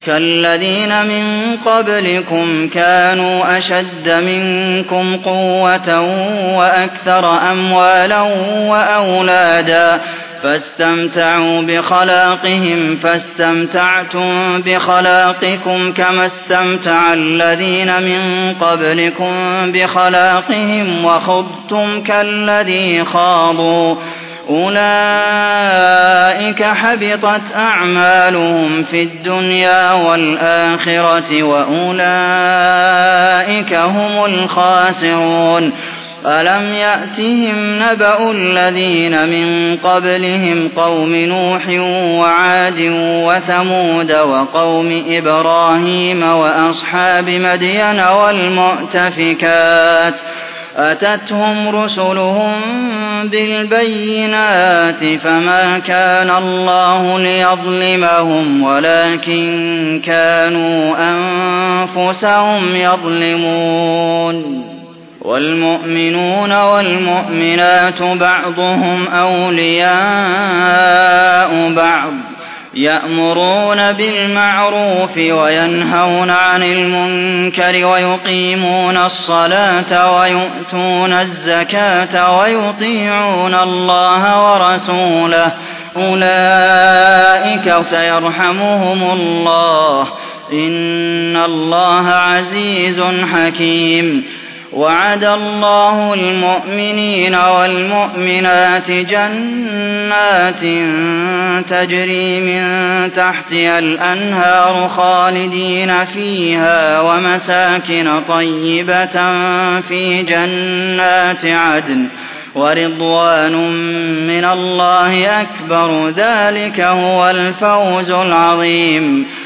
كالذين من قبلكم كانوا أشد منكم قوة وأكثر أموالا وأولادا فاستمتعوا بخلاقهم فاستمتعتم بخلاقكم كما استمتع الذين من قبلكم بخلاقهم وخضتم كالذي خاضوا أولئك حبطت أعمالهم في الدنيا والآخرة وأولئك هم الخاسرون ألم يأتهم نبأ الذين من قبلهم قوم نوح وعاد وثمود وقوم إبراهيم وأصحاب مدين والمؤتفكات أتتهم رسلهم بالبينات فما كان الله ليظلمهم ولكن كانوا أنفسهم يظلمون والمؤمنون والمؤمنات بعضهم أولياء بعض يأمرون بالمعروف وينهون عن المنكر ويقيمون الصلاة ويؤتون الزكاة ويطيعون الله ورسوله أولئك سيرحمهم الله إن الله عزيز حكيم وعد الله المؤمنين والمؤمنات جنات تجري من تحتها الأنهار خالدين فيها ومساكن طيبة في جنات عدن ورضوان من الله أكبر ذلك هو الفوز العظيم